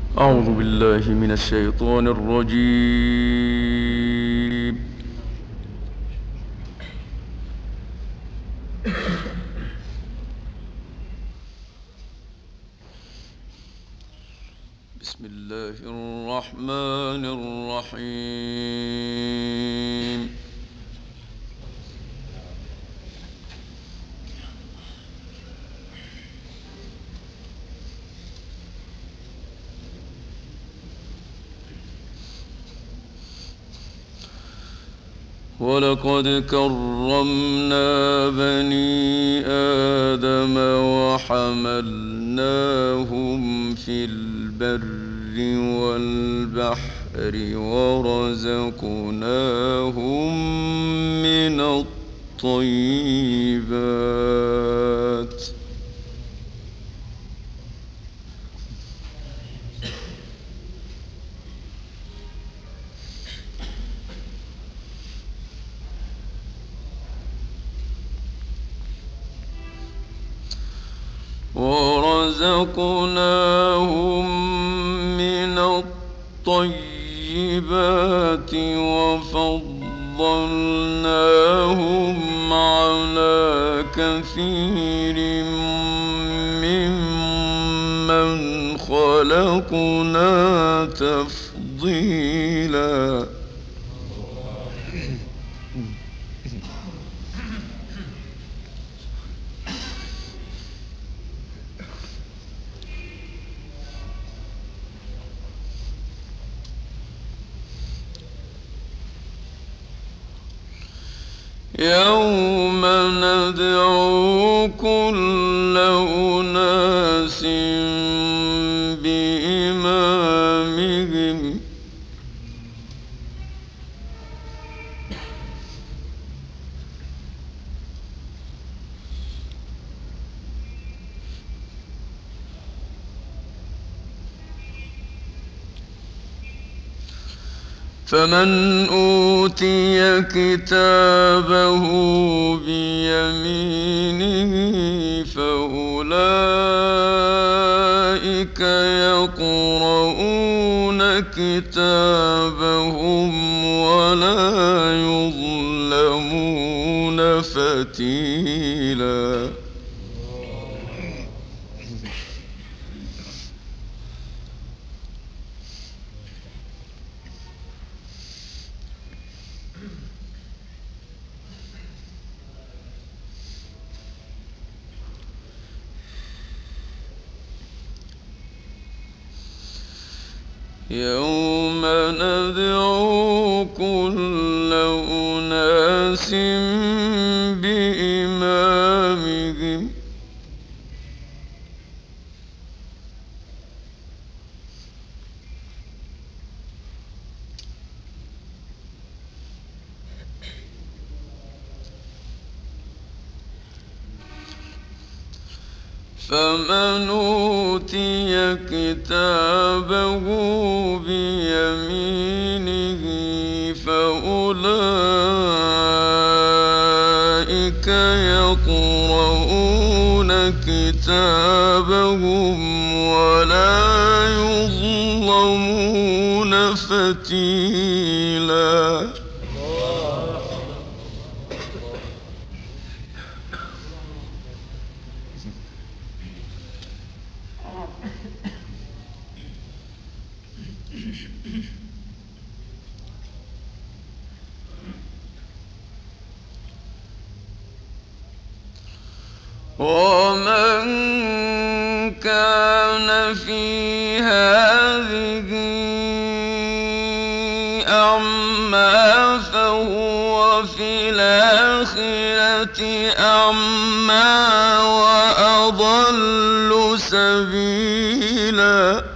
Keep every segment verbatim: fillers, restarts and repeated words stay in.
أعوذ بالله من الشيطان الرجيم. بسم الله الرحمن الرحيم. ولقد كرمنا بني آدم وحملناهم في البر والبحر ورزقناهم من الطيبات ورزقناهم من الطيبات وفضلناهم على كثير ممن خلقنا تفضيلا. يوم ندعو كل أناس بإمامهم فمن أوتي كتابه بيمينه فأولئك يقرؤون كتابهم ولا يظلمون فتيلا. يوم ندعو كل أناس بإمامهم فمن أوتي كتابه بيمينه فأولئك يقرؤون كتابهم ولا يظلمون فتيلا. ومن كان في هذه أعمى فهو في الآخرة أعمى وأضل سبيلا.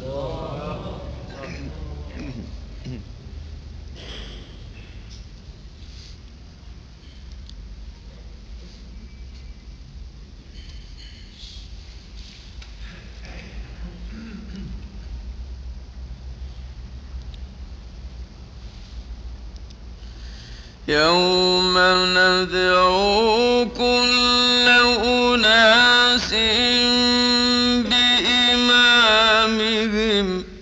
يوم ندعو كل أناس بإمامهم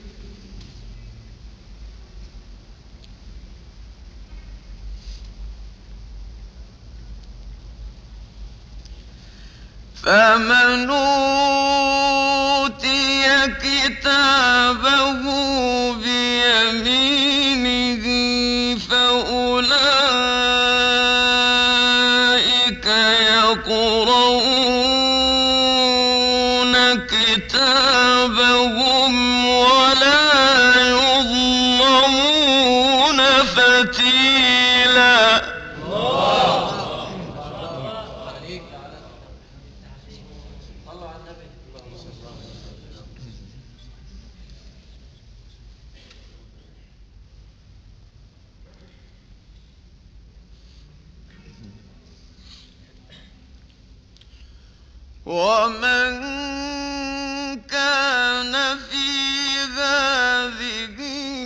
فمن أوتي كتابه بيمينه فأولئك يقرؤون كتابهم ولا يظلمون فتيلا. ومن كان في هذه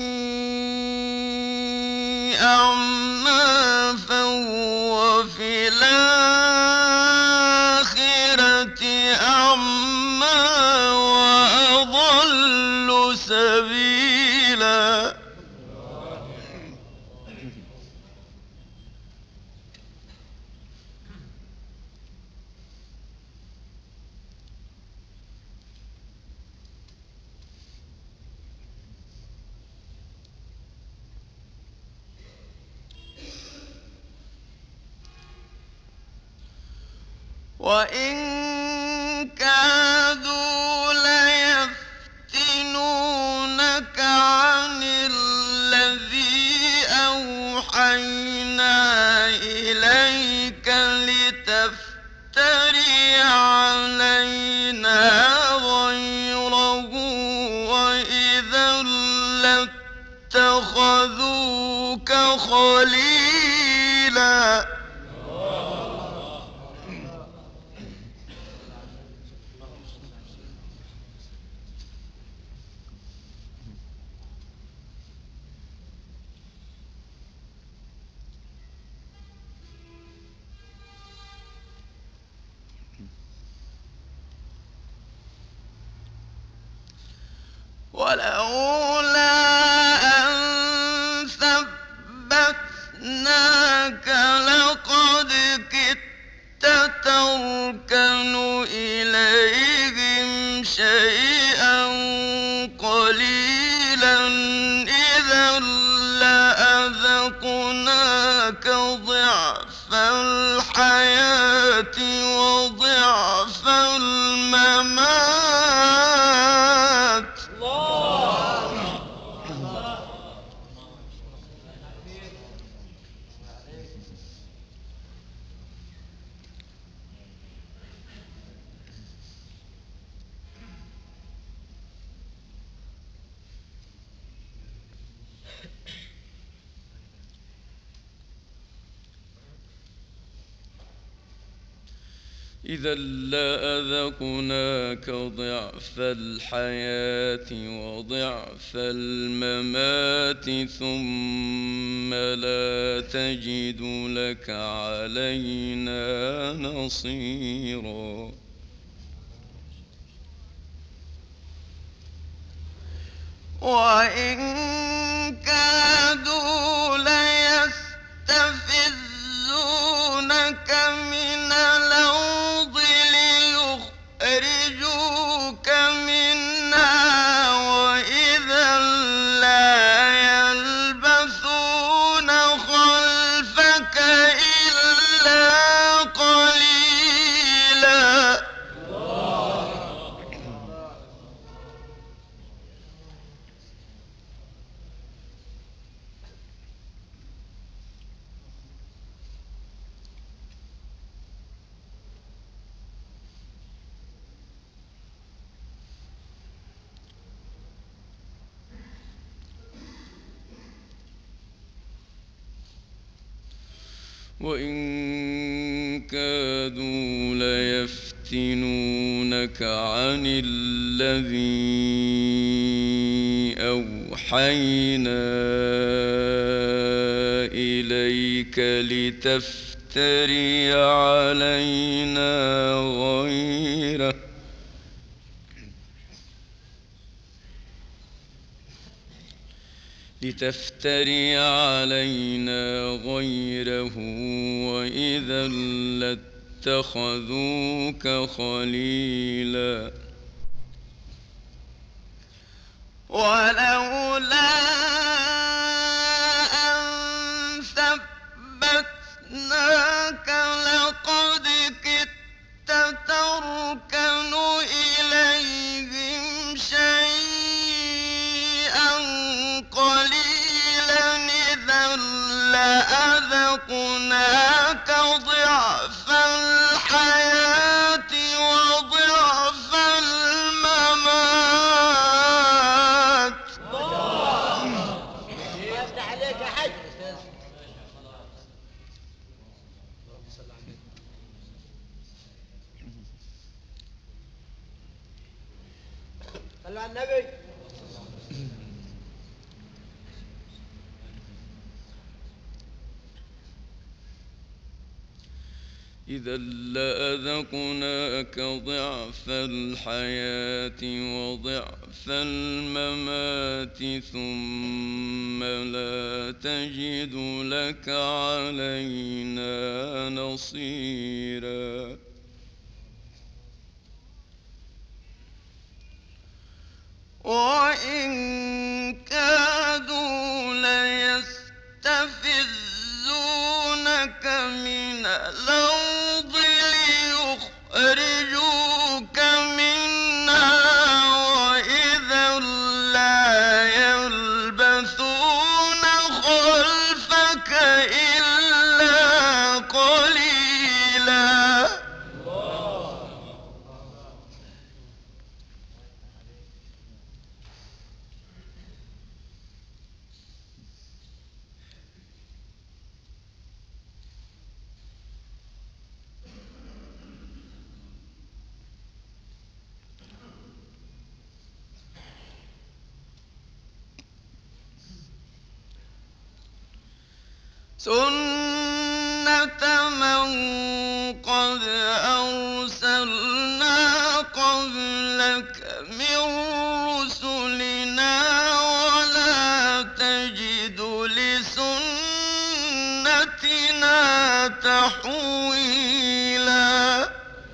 أعمى فهو في الآخرة أعمى وأضل سبيلا. وإن كادوا ليفتنونك عن الذي أوحينا إليك لتفتري علينا غيره وإذا لاتخذوك خليلا. ولولا أن ثبتناك لقد كدت تركن إليهم شيئا قليلا إذا لأذقناك ضعف الحياة وضعف الممات. إذا لأذقناك ضعف الحياة وضعف الممات ثم لا تجد لك علينا نصيرا. وإن كادوا ليستفزونك من الأرض ليخرجوك منها وإذا لا يلبثون خلفك إلا قليلا. وإن كادوا ليفتنونك عن الذي أوحينا إليك لتفتري علينا غيره لتفتري علينا غيره وإذا اتخذوك خليلا ولولا أن ثبتناك لقد كدت تركن إليهم شيئا قليلا إذا لأذقناك ضعف الحياة وضعف الممات. يفتح عليك يا حج. صلوا على النبي. إذا لأذقناك ضعف الحياة وضعف الممات ثم لا تجد لك علينا نصيرا وإن كادوا ليستفزونك من الأرض ليخرجوك منها وإذا لا يلبثون خلفك إلا قليلا. سنة من قد أرسلنا قبلك من رسلنا ولا تجد لسنتنا تحويلا.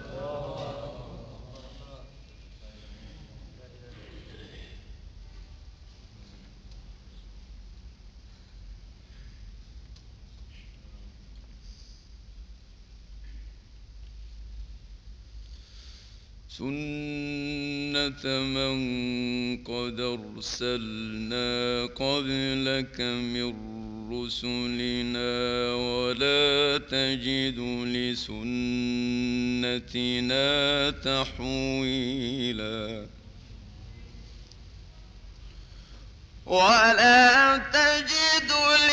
سنة من قد أرسلنا قبلك من رسلنا ولا تجد لسنتنا تحويلا ولا تجد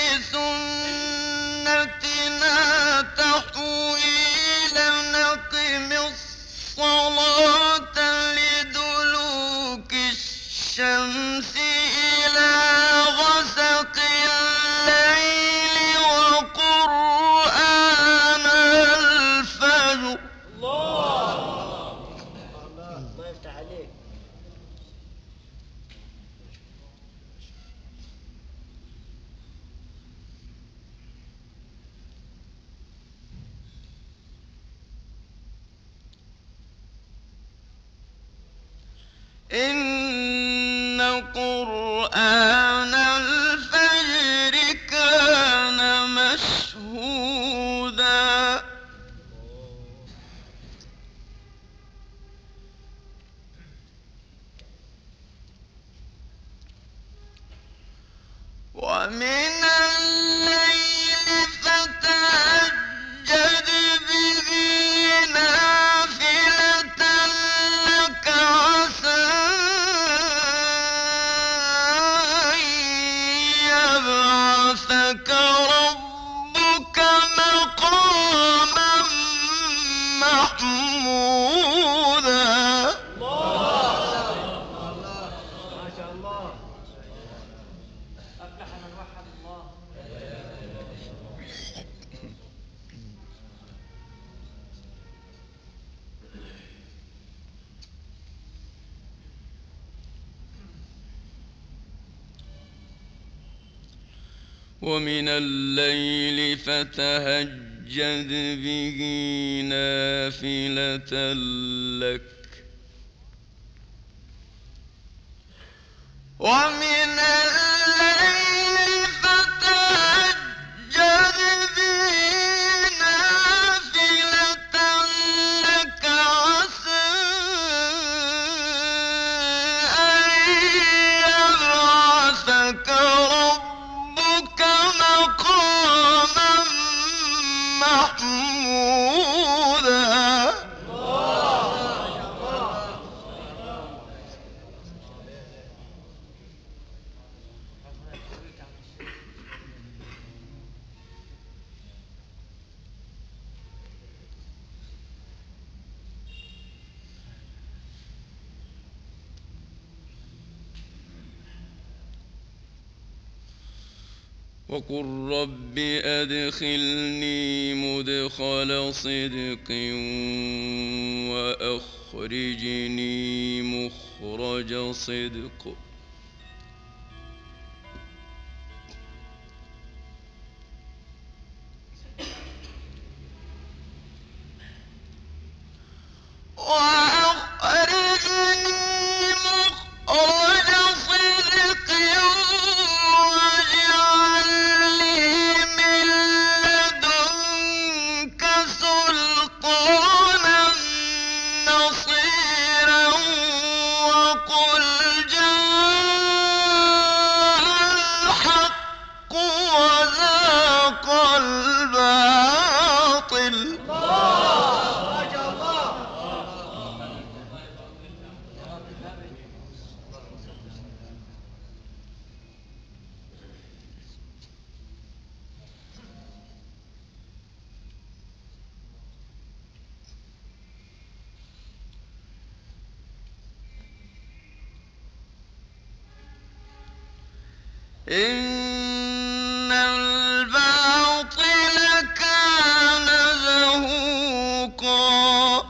لسنتنا تحويلا. نقم الصلاة لدلوك الشمس إلى غسق الليل وقرآن الفجر. الله الله الله يفتح عليك. إن قرآن الفجر كان مشهودا. ومن الليل فتهجد به نافلة لك عسى أن يبعثك ربك مقاما محمودا. ما شاء الله. أفلح من وحد الله. ومن الليل فتهجد فتهجد به نافلة لك ومن الليل فتهجد به نافلة لك عسى أن يبعثك ربك مقاما محمودا وقل رب أدخلني مدخل صدق وأخرجني مخرج صدق وأخرجني مخرج صدق واجعل لي من لدنك سلطانا نصيرا وقل جاء الحق وزهق الباطل إن الباطل كان زهوقا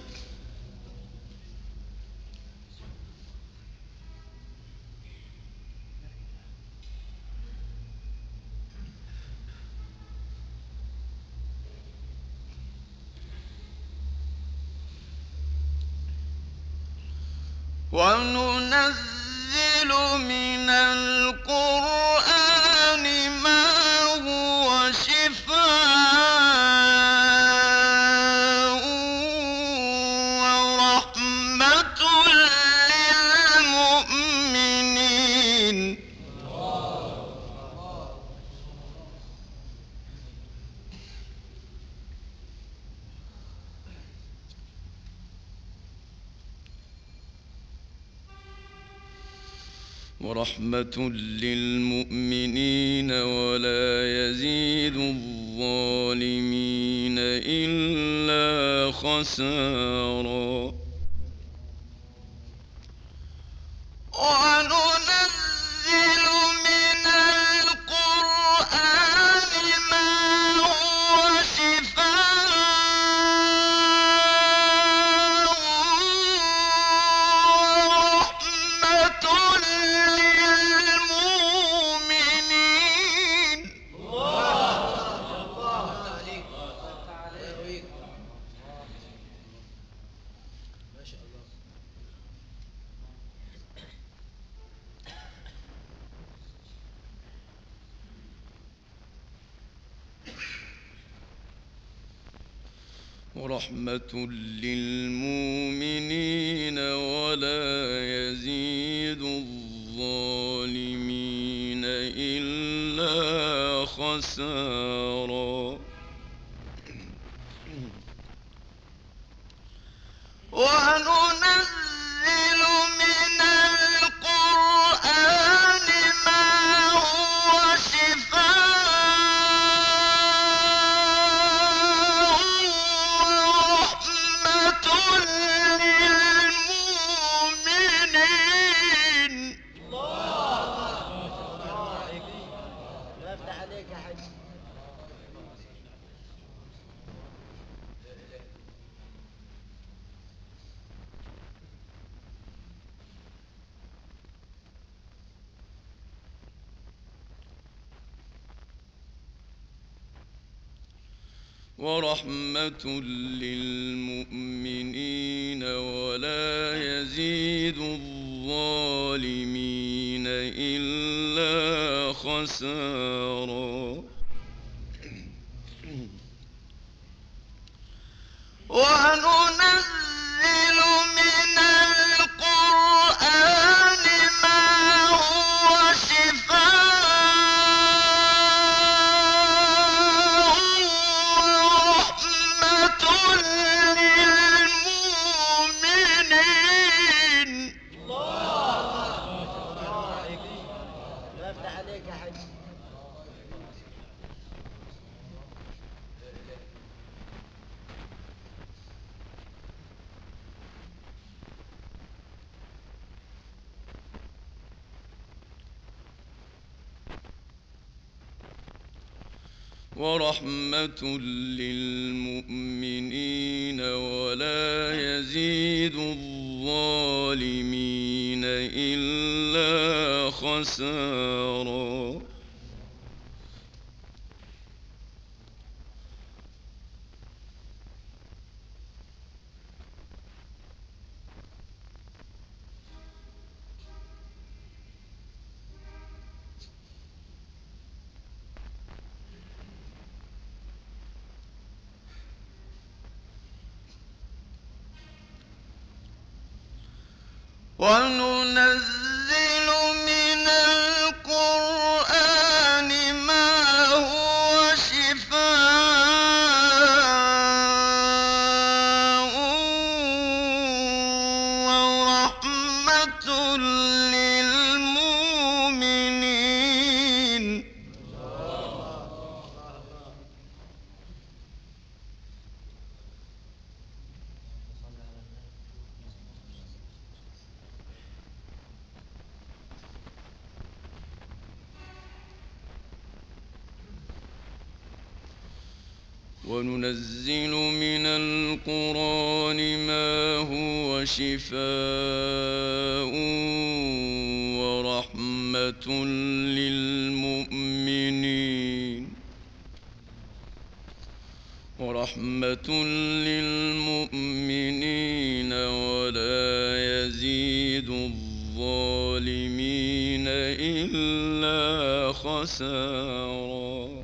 وننزل من القرآن ما هو شفاء ورحمة للمؤمنين ورحمة للمؤمنين ولا يزيد الظالمين إلا خسارا وننزل من القرآن ما هو شفاء ورحمة للمؤمنين ورحمة للمؤمنين ولا يزيد الظالمين إلا خسارا وننزل من القرآن ما هو شفاء ورحمة للمؤمنين الله يفتح عليك يا حاج. ورحمة للمؤمنين ولا يزيد الظالمين إلا خسارا. وننزل من القرآن ما هو شفاء ورحمة للمؤمنين. الله يفتح عليك يا حج. ورحمة للمؤمنين ولا يزيد الظالمين إلا خسارا. وننزل من القرآن ما هو شفاء ورحمة للمؤمنين. وننزل من القرآن ما هو شفاء ورحمة للمؤمنين ورحمة للمؤمنين ولا يزيد الظالمين إلا خسارا.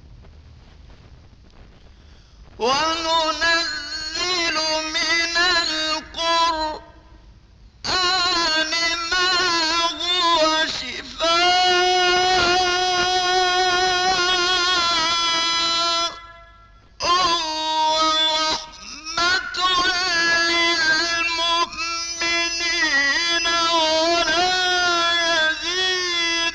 وننزل من القرآن ما هو شفاء ورحمة للمؤمنين ولا يزيد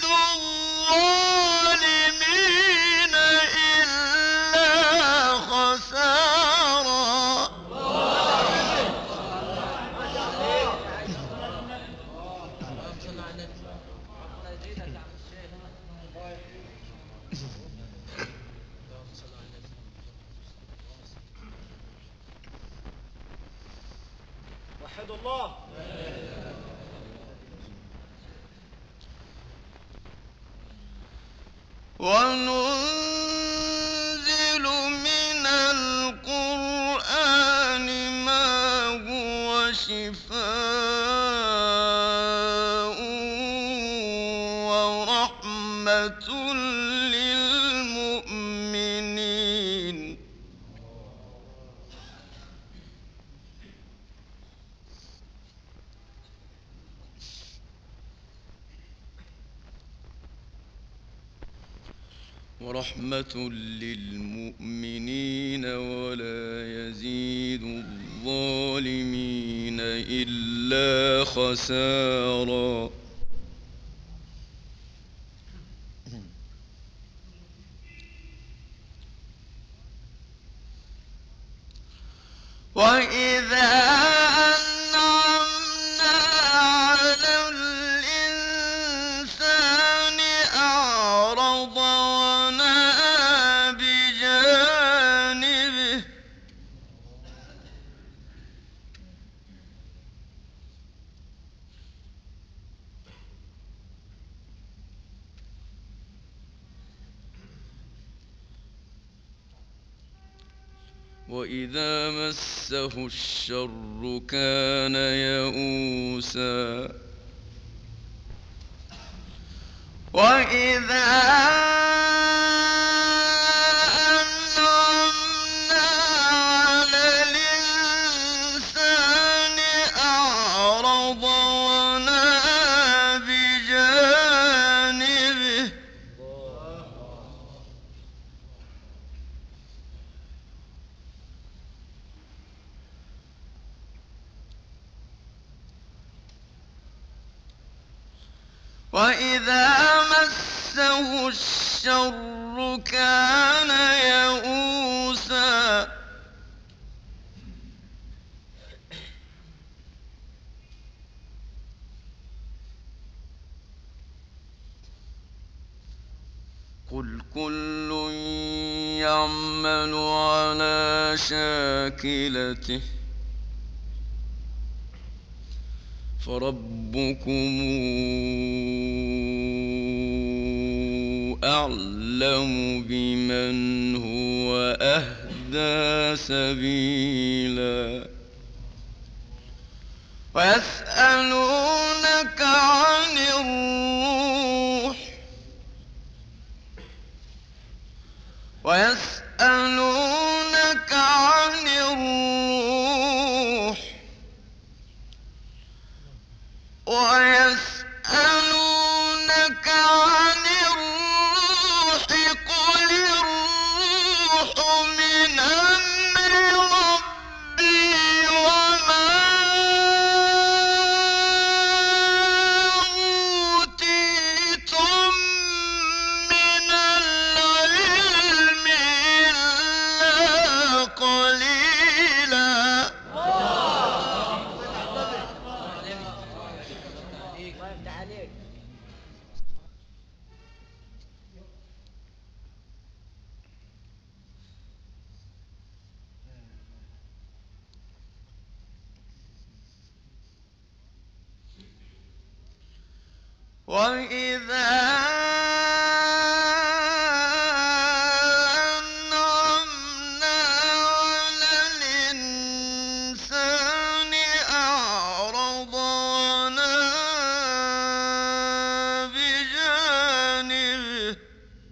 الظالمين إلا خسارا. وحدوا الله. وننزل من القرآن ما هو شفاء ورحمة للمؤمنين ورحمة للمؤمنين ولا يزيد الظالمين إلا خسارا. وإذا أنعمنا على الإنسان أعرض ونأى بجانبه وإذا مسه الشر كان يئوسا وإذا أنعمنا على الإنسان أعرض ونأى بجانبه وإذا مسه الشر كان يئوسا قل كل يعمل على شاكلته فربكم أعلم بمن هو أهدى سبيلا ويسألونك عن الروح ويسألونك عن الروح ويسألونك عن الروح قل الروح من أمر ربي وما أوتيتم من العلم إلا قليلا الله يفتح عليك. وإذا أنعمنا على الإنسان أعرض ونأى بجانبه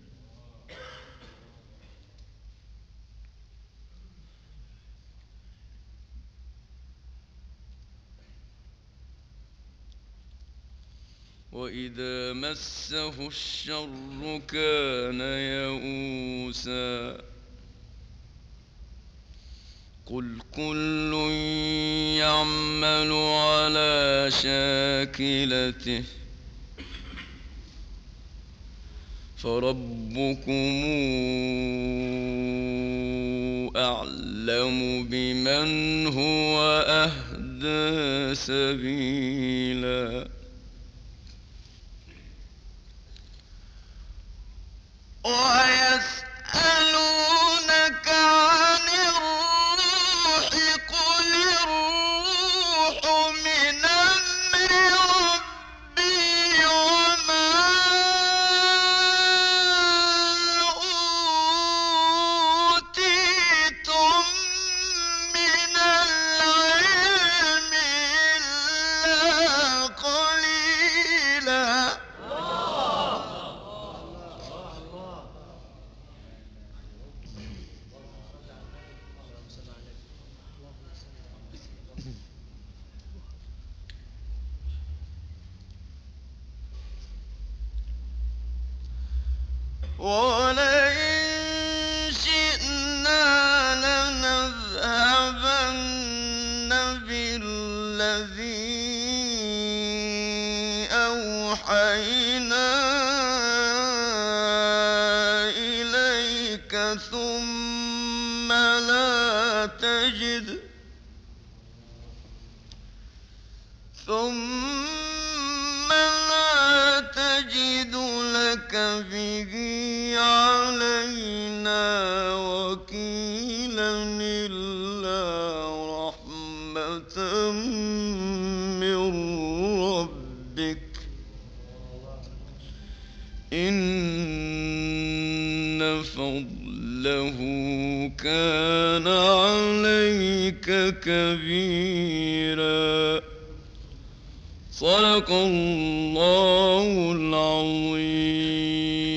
وإذا مسه الشر كان يئوسا قل كل يعمل على شاكلته فربكم أعلم بمن هو أهدى سبيلا ويسألونك عن الروح قل الروح من أمر ربي وما أوتيتم من العلم إلا قليلا ولئن شئنا لنذهبن بالذي أوحينا إليك ثم لا تجد ثم لا تجد لك به علينا وكيلا إلا رحمة من ربك إن فضله مثله كان عليك كبيرا. صدق الله العظيم.